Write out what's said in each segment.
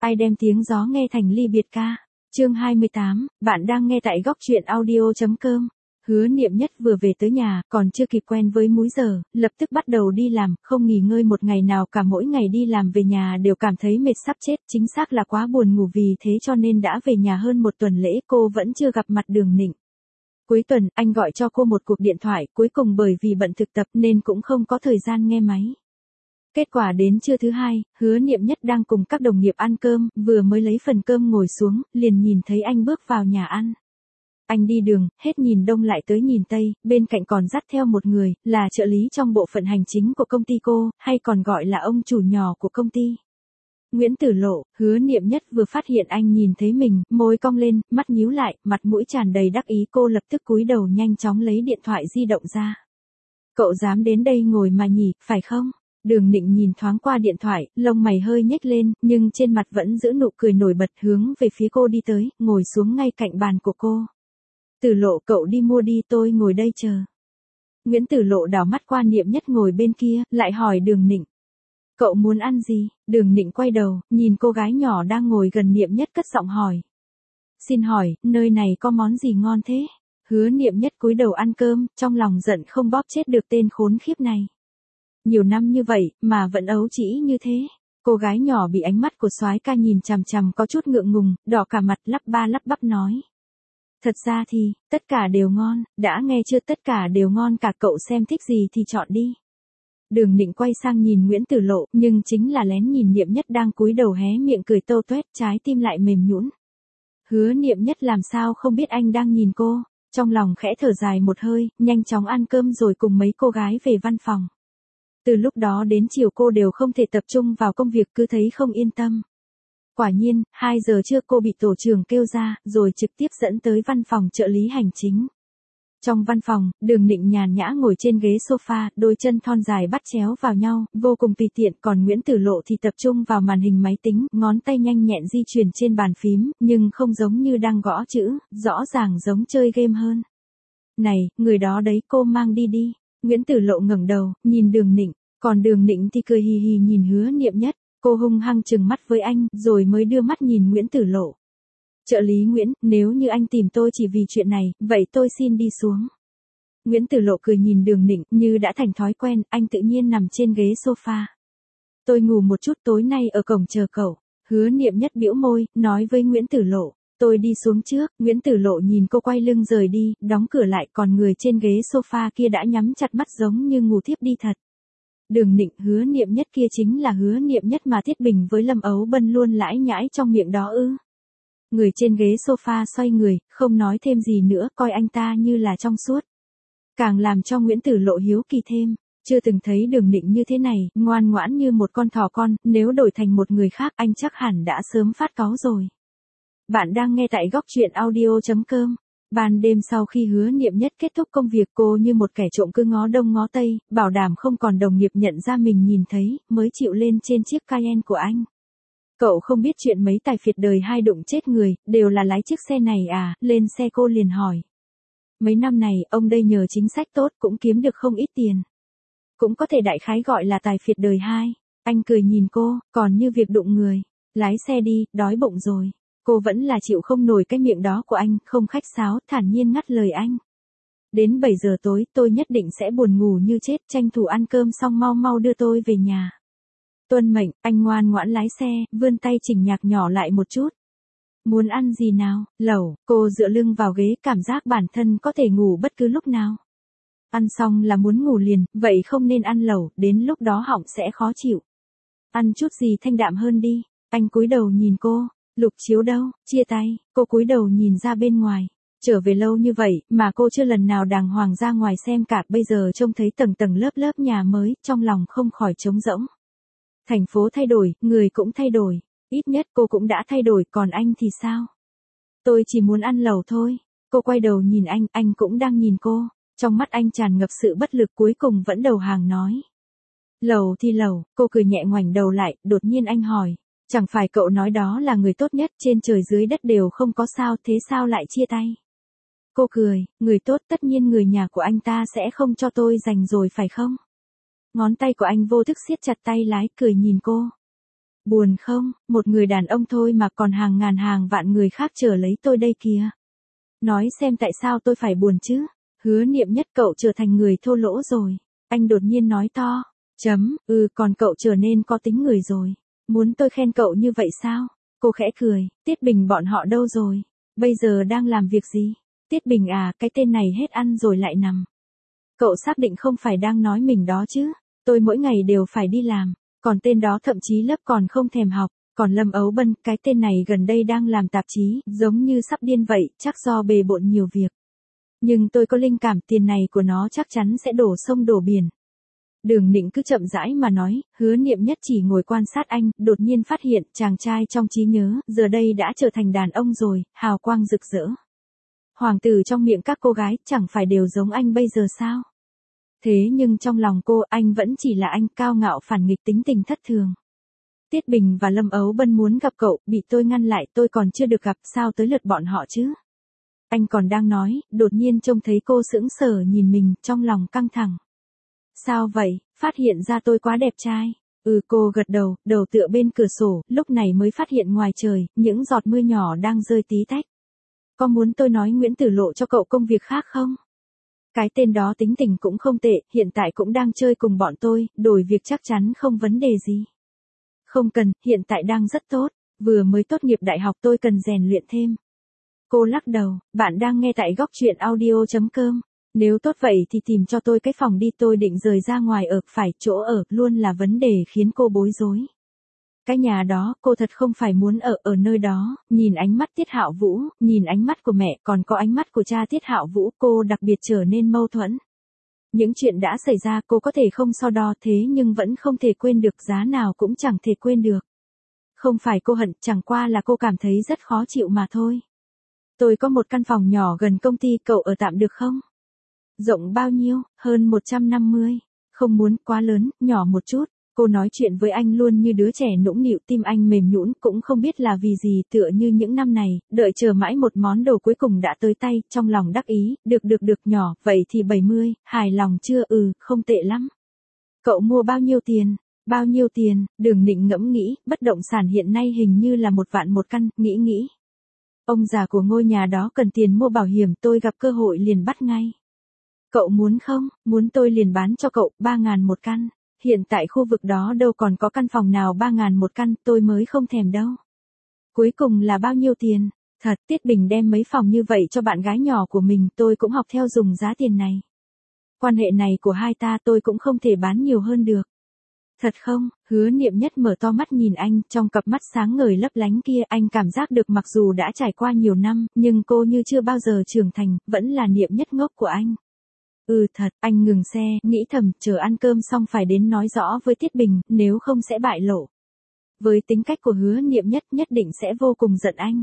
Ai đem tiếng gió nghe thành ly biệt ca. Chương 28, bạn đang nghe tại góc truyện audio.com. Hứa Niệm Nhất vừa về tới nhà, còn chưa kịp quen với múi giờ, lập tức bắt đầu đi làm, không nghỉ ngơi một ngày nào cả, mỗi ngày đi làm về nhà đều cảm thấy mệt sắp chết, chính xác là quá buồn ngủ, vì thế cho nên đã về nhà hơn một tuần lễ cô vẫn chưa gặp mặt Đường Nịnh. Cuối tuần, anh gọi cho cô một cuộc điện thoại, cuối cùng bởi vì bận thực tập nên cũng không có thời gian nghe máy. Kết quả đến trưa thứ hai, Hứa Niệm Nhất đang cùng các đồng nghiệp ăn cơm, vừa mới lấy phần cơm ngồi xuống, liền nhìn thấy anh bước vào nhà ăn. Anh đi đường, hết nhìn đông lại tới nhìn tây, bên cạnh còn dắt theo một người, là trợ lý trong bộ phận hành chính của công ty cô, hay còn gọi là ông chủ nhỏ của công ty. Nguyễn Tử Lộ. Hứa Niệm Nhất vừa phát hiện anh nhìn thấy mình, môi cong lên, mắt nhíu lại, mặt mũi tràn đầy đắc ý, cô lập tức cúi đầu nhanh chóng lấy điện thoại di động ra. Cậu dám đến đây ngồi mà nhỉ, phải không? Đường Nịnh nhìn thoáng qua điện thoại, lông mày hơi nhếch lên, nhưng trên mặt vẫn giữ nụ cười nổi bật, hướng về phía cô đi tới, ngồi xuống ngay cạnh bàn của cô. Tử Lộ, cậu đi mua đi, tôi ngồi đây chờ. Nguyễn Tử Lộ đảo mắt qua Niệm Nhất ngồi bên kia, lại hỏi Đường Nịnh. Cậu muốn ăn gì? Đường Nịnh quay đầu, nhìn cô gái nhỏ đang ngồi gần Niệm Nhất cất giọng hỏi. Xin hỏi, nơi này có món gì ngon thế? Hứa Niệm Nhất cúi đầu ăn cơm, trong lòng giận không bóp chết được tên khốn khiếp này. Nhiều năm như vậy, mà vẫn ấu trĩ như thế. Cô gái nhỏ bị ánh mắt của soái ca nhìn chằm chằm có chút ngượng ngùng, đỏ cả mặt, lắp ba lắp bắp nói. Thật ra thì, tất cả đều ngon, đã nghe chưa, tất cả đều ngon cả, cậu xem thích gì thì chọn đi. Đường Nịnh quay sang nhìn Nguyễn Tử Lộ, nhưng chính là lén nhìn Niệm Nhất đang cúi đầu hé miệng cười tâu tuét, trái tim lại mềm nhũn. Hứa Niệm Nhất làm sao không biết anh đang nhìn cô, trong lòng khẽ thở dài một hơi, nhanh chóng ăn cơm rồi cùng mấy cô gái về văn phòng. Từ lúc đó đến chiều cô đều không thể tập trung vào công việc, cứ thấy không yên tâm. Quả nhiên, 2 giờ trưa cô bị tổ trưởng kêu ra, rồi trực tiếp dẫn tới văn phòng trợ lý hành chính. Trong văn phòng, Đường Nịnh nhàn nhã ngồi trên ghế sofa, đôi chân thon dài bắt chéo vào nhau, vô cùng tùy tiện, còn Nguyễn Tử Lộ thì tập trung vào màn hình máy tính, ngón tay nhanh nhẹn di chuyển trên bàn phím, nhưng không giống như đang gõ chữ, rõ ràng giống chơi game hơn. Này, người đó đấy, cô mang đi đi. Nguyễn Tử Lộ ngẩng đầu, nhìn Đường Nịnh, còn Đường Nịnh thì cười hì hì nhìn Hứa Niệm Nhất, cô hung hăng trừng mắt với anh, rồi mới đưa mắt nhìn Nguyễn Tử Lộ. Trợ lý Nguyễn, nếu như anh tìm tôi chỉ vì chuyện này, vậy tôi xin đi xuống. Nguyễn Tử Lộ cười nhìn Đường Nịnh, như đã thành thói quen, anh tự nhiên nằm trên ghế sofa. Tôi ngủ một chút, tối nay ở cổng chờ cậu. Hứa Niệm Nhất bĩu môi, nói với Nguyễn Tử Lộ. Tôi đi xuống trước. Nguyễn Tử Lộ nhìn cô quay lưng rời đi, đóng cửa lại, còn người trên ghế sofa kia đã nhắm chặt mắt giống như ngủ thiếp đi thật. Đường Nịnh. Hứa Niệm Nhất kia chính là Hứa Niệm Nhất mà Thiết Bình với Lâm Ấu Bân luôn lãi nhãi trong miệng đó ư? Người trên ghế sofa xoay người, không nói thêm gì nữa, coi anh ta như là trong suốt. Càng làm cho Nguyễn Tử Lộ hiếu kỳ thêm, chưa từng thấy Đường Nịnh như thế này, ngoan ngoãn như một con thỏ con, nếu đổi thành một người khác anh chắc hẳn đã sớm phát cáu rồi. Bạn đang nghe tại góc truyện audio.com. Ban đêm sau khi Hứa Niệm Nhất kết thúc công việc, cô như một kẻ trộm cứ ngó đông ngó tây, bảo đảm không còn đồng nghiệp nhận ra mình nhìn thấy, mới chịu lên trên chiếc Cayenne của anh. Cậu không biết chuyện mấy tài phiệt đời 2 đụng chết người, đều là lái chiếc xe này à? Lên xe cô liền hỏi. Mấy năm này, ông đây nhờ chính sách tốt cũng kiếm được không ít tiền. Cũng có thể đại khái gọi là tài phiệt đời 2. Anh cười nhìn cô, còn như việc đụng người. Lái xe đi, đói bụng rồi. Cô vẫn là chịu không nổi cái miệng đó của anh, không khách sáo, thản nhiên ngắt lời anh. Đến 7 giờ tối, tôi nhất định sẽ buồn ngủ như chết, tranh thủ ăn cơm xong mau mau đưa tôi về nhà. Tuân mệnh. Anh ngoan ngoãn lái xe, vươn tay chỉnh nhạc nhỏ lại một chút. Muốn ăn gì nào? Lẩu. Cô dựa lưng vào ghế, cảm giác bản thân có thể ngủ bất cứ lúc nào. Ăn xong là muốn ngủ liền, vậy không nên ăn lẩu, đến lúc đó họng sẽ khó chịu. Ăn chút gì thanh đạm hơn đi. Anh cúi đầu nhìn cô. Lục Chiếu đâu? Chia tay. Cô cúi đầu nhìn ra bên ngoài. Trở về lâu như vậy, mà cô chưa lần nào đàng hoàng ra ngoài xem cả, bây giờ trông thấy tầng tầng lớp lớp nhà mới, trong lòng không khỏi trống rỗng. Thành phố thay đổi, người cũng thay đổi. Ít nhất cô cũng đã thay đổi, còn anh thì sao? Tôi chỉ muốn ăn lẩu thôi. Cô quay đầu nhìn anh cũng đang nhìn cô. Trong mắt anh tràn ngập sự bất lực, cuối cùng vẫn đầu hàng nói. Lẩu thì lẩu. Cô cười nhẹ ngoảnh đầu lại, đột nhiên anh hỏi. Chẳng phải cậu nói đó là người tốt nhất, trên trời dưới đất đều không có sao, thế sao lại chia tay? Cô cười, người tốt tất nhiên người nhà của anh ta sẽ không cho tôi giành rồi phải không? Ngón tay của anh vô thức siết chặt tay lái, cười nhìn cô. Buồn không, một người đàn ông thôi mà còn hàng ngàn hàng vạn người khác chờ lấy tôi đây kìa. Nói xem tại sao tôi phải buồn chứ? Hứa Niệm Nhất, cậu trở thành người thô lỗ rồi. Anh đột nhiên nói to. Còn cậu trở nên có tính người rồi. Muốn tôi khen cậu như vậy sao? Cô khẽ cười. Tiết Bình bọn họ đâu rồi? Bây giờ đang làm việc gì? Tiết Bình à, cái tên này hết ăn rồi lại nằm. Cậu xác định không phải đang nói mình đó chứ? Tôi mỗi ngày đều phải đi làm. Còn tên đó thậm chí lớp còn không thèm học. Còn Lâm Ấu Bân, cái tên này gần đây đang làm tạp chí, giống như sắp điên vậy, chắc do bề bộn nhiều việc. Nhưng tôi có linh cảm tiền này của nó chắc chắn sẽ đổ sông đổ biển. Đường Nịnh cứ chậm rãi mà nói, Hứa Niệm Nhất chỉ ngồi quan sát anh, đột nhiên phát hiện chàng trai trong trí nhớ, giờ đây đã trở thành đàn ông rồi, hào quang rực rỡ. Hoàng tử trong miệng các cô gái chẳng phải đều giống anh bây giờ sao? Thế nhưng trong lòng cô, anh vẫn chỉ là anh, cao ngạo phản nghịch, tính tình thất thường. Tiết Bình và Lâm Ấu Bân muốn gặp cậu, bị tôi ngăn lại, tôi còn chưa được gặp, sao tới lượt bọn họ chứ? Anh còn đang nói, đột nhiên trông thấy cô sững sờ nhìn mình, trong lòng căng thẳng. Sao vậy, phát hiện ra tôi quá đẹp trai? Cô gật đầu, đầu tựa bên cửa sổ, lúc này mới phát hiện ngoài trời, những giọt mưa nhỏ đang rơi tí tách. Có muốn tôi nói Nguyễn Tử Lộ cho cậu công việc khác không? Cái tên đó tính tình cũng không tệ, hiện tại cũng đang chơi cùng bọn tôi, đổi việc chắc chắn không vấn đề gì. Không cần, hiện tại đang rất tốt, vừa mới tốt nghiệp đại học tôi cần rèn luyện thêm. Cô lắc đầu, bạn đang nghe tại góc truyện audio.com. Nếu tốt vậy thì tìm cho tôi cái phòng đi, tôi định rời ra ngoài ở, phải chỗ ở luôn là vấn đề khiến cô bối rối. Cái nhà đó, cô thật không phải muốn ở nơi đó, nhìn ánh mắt Tiết Hạo Vũ, nhìn ánh mắt của mẹ, còn có ánh mắt của cha Tiết Hạo Vũ, cô đặc biệt trở nên mâu thuẫn. Những chuyện đã xảy ra cô có thể không so đo thế nhưng vẫn không thể quên được, giá nào cũng chẳng thể quên được. Không phải cô hận, chẳng qua là cô cảm thấy rất khó chịu mà thôi. Tôi có một căn phòng nhỏ gần công ty, cậu ở tạm được không? Rộng bao nhiêu? Hơn 150. Không muốn quá lớn, nhỏ một chút. Cô nói chuyện với anh luôn như đứa trẻ nũng nịu, tim anh mềm nhũn, cũng không biết là vì gì, tựa như những năm này, đợi chờ mãi một món đồ cuối cùng đã tới tay, trong lòng đắc ý, được nhỏ, vậy thì 70, hài lòng chưa? Không tệ lắm. Cậu mua bao nhiêu tiền? Bao nhiêu tiền? Đường Nịnh ngẫm nghĩ, bất động sản hiện nay hình như là 1 vạn một căn, nghĩ. Ông già của ngôi nhà đó cần tiền mua bảo hiểm, tôi gặp cơ hội liền bắt ngay. Cậu muốn không? Muốn tôi liền bán cho cậu, 3.000 một căn. Hiện tại khu vực đó đâu còn có căn phòng nào 3.000 một căn, tôi mới không thèm đâu. Cuối cùng là bao nhiêu tiền? Thật, Tiết Bình đem mấy phòng như vậy cho bạn gái nhỏ của mình, tôi cũng học theo dùng giá tiền này. Quan hệ này của hai ta tôi cũng không thể bán nhiều hơn được. Thật không? Hứa Niệm Nhất mở to mắt nhìn anh, trong cặp mắt sáng ngời lấp lánh kia, anh cảm giác được mặc dù đã trải qua nhiều năm, nhưng cô như chưa bao giờ trưởng thành, vẫn là Niệm Nhất ngốc của anh. Thật, anh ngừng xe, nghĩ thầm, chờ ăn cơm xong phải đến nói rõ với Tiết Bình, nếu không sẽ bại lộ. Với tính cách của Hứa Niệm Nhất, nhất định sẽ vô cùng giận anh.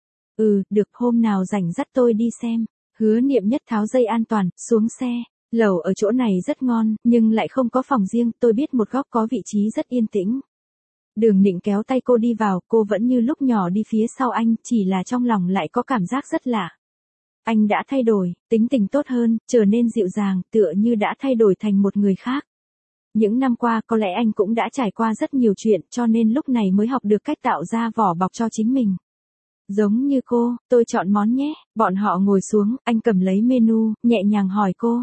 Được, hôm nào rảnh dắt tôi đi xem. Hứa Niệm Nhất tháo dây an toàn, xuống xe. Lẩu ở chỗ này rất ngon, nhưng lại không có phòng riêng, tôi biết một góc có vị trí rất yên tĩnh. Đường Nịnh kéo tay cô đi vào, cô vẫn như lúc nhỏ đi phía sau anh, chỉ là trong lòng lại có cảm giác rất lạ. Anh đã thay đổi, tính tình tốt hơn, trở nên dịu dàng, tựa như đã thay đổi thành một người khác. Những năm qua có lẽ anh cũng đã trải qua rất nhiều chuyện, cho nên lúc này mới học được cách tạo ra vỏ bọc cho chính mình. Giống như cô, tôi chọn món nhé. Bọn họ ngồi xuống, anh cầm lấy menu, nhẹ nhàng hỏi cô.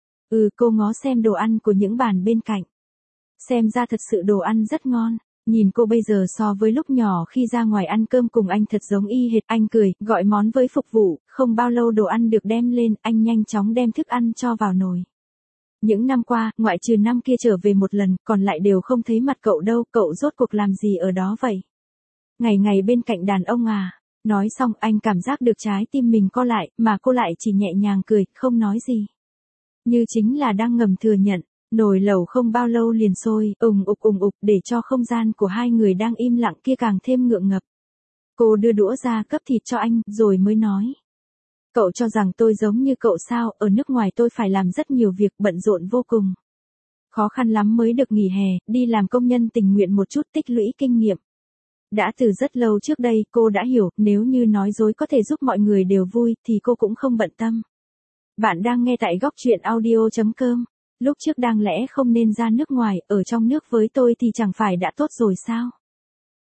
Cô ngó xem đồ ăn của những bàn bên cạnh. Xem ra thật sự đồ ăn rất ngon. Nhìn cô bây giờ so với lúc nhỏ khi ra ngoài ăn cơm cùng anh thật giống y hệt. Anh cười, gọi món với phục vụ, không bao lâu đồ ăn được đem lên, anh nhanh chóng đem thức ăn cho vào nồi. Những năm qua, ngoại trừ năm kia trở về một lần, còn lại đều không thấy mặt cậu đâu, cậu rốt cuộc làm gì ở đó vậy? Ngày ngày bên cạnh đàn ông à? Nói xong anh cảm giác được trái tim mình co lại, mà cô lại chỉ nhẹ nhàng cười, không nói gì. Như chính là đang ngầm thừa nhận. Nồi lẩu không bao lâu liền sôi, ùng ục, để cho không gian của hai người đang im lặng kia càng thêm ngượng ngập. Cô đưa đũa ra cấp thịt cho anh, rồi mới nói. Cậu cho rằng tôi giống như cậu sao, ở nước ngoài tôi phải làm rất nhiều việc, bận rộn vô cùng. Khó khăn lắm mới được nghỉ hè, đi làm công nhân tình nguyện một chút, tích lũy kinh nghiệm. Đã từ rất lâu trước đây, cô đã hiểu, nếu như nói dối có thể giúp mọi người đều vui, thì cô cũng không bận tâm. Bạn đang nghe tại góc truyện audio.com. Lúc trước đáng lẽ không nên ra nước ngoài, ở trong nước với tôi thì chẳng phải đã tốt rồi sao?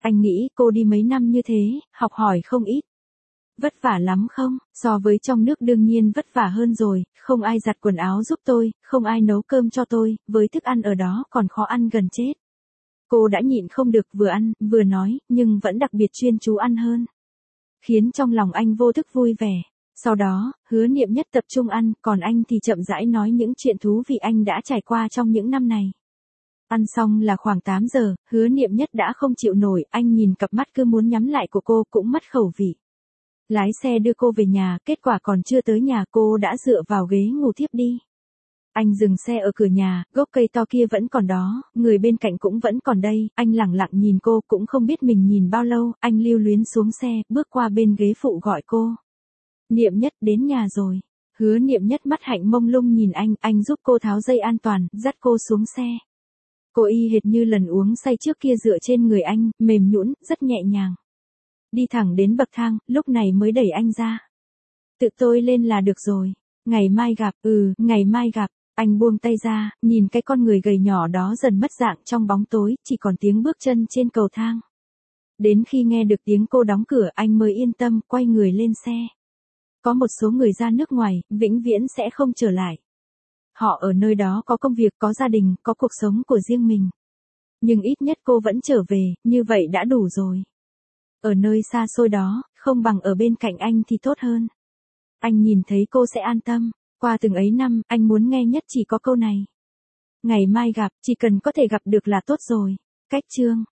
Anh nghĩ cô đi mấy năm như thế, học hỏi không ít. Vất vả lắm không? So với trong nước đương nhiên vất vả hơn rồi, không ai giặt quần áo giúp tôi, không ai nấu cơm cho tôi, với thức ăn ở đó còn khó ăn gần chết. Cô đã nhịn không được vừa ăn, vừa nói, nhưng vẫn đặc biệt chuyên chú ăn hơn. Khiến trong lòng anh vô thức vui vẻ. Sau đó, Hứa Niệm Nhất tập trung ăn, còn anh thì chậm rãi nói những chuyện thú vị anh đã trải qua trong những năm này. Ăn xong là khoảng 8 giờ, Hứa Niệm Nhất đã không chịu nổi, anh nhìn cặp mắt cứ muốn nhắm lại của cô cũng mất khẩu vị. Lái xe đưa cô về nhà, kết quả còn chưa tới nhà cô đã dựa vào ghế ngủ thiếp đi. Anh dừng xe ở cửa nhà, gốc cây to kia vẫn còn đó, người bên cạnh cũng vẫn còn đây, anh lẳng lặng nhìn cô cũng không biết mình nhìn bao lâu, anh lưu luyến xuống xe, bước qua bên ghế phụ gọi cô. Niệm Nhất đến nhà rồi. Hứa Niệm Nhất mắt hạnh mông lung nhìn anh giúp cô tháo dây an toàn, dắt cô xuống xe. Cô y hệt như lần uống say trước kia dựa trên người anh, mềm nhũn, rất nhẹ nhàng. Đi thẳng đến bậc thang, lúc này mới đẩy anh ra. Tự tôi lên là được rồi. Ngày mai gặp, ngày mai gặp. Anh buông tay ra, nhìn cái con người gầy nhỏ đó dần mất dạng trong bóng tối, chỉ còn tiếng bước chân trên cầu thang. Đến khi nghe được tiếng cô đóng cửa anh mới yên tâm, quay người lên xe. Có một số người ra nước ngoài, vĩnh viễn sẽ không trở lại. Họ ở nơi đó có công việc, có gia đình, có cuộc sống của riêng mình. Nhưng ít nhất cô vẫn trở về, như vậy đã đủ rồi. Ở nơi xa xôi đó, không bằng ở bên cạnh anh thì tốt hơn. Anh nhìn thấy cô sẽ an tâm. Qua từng ấy năm, anh muốn nghe nhất chỉ có câu này. Ngày mai gặp, chỉ cần có thể gặp được là tốt rồi. Cách chương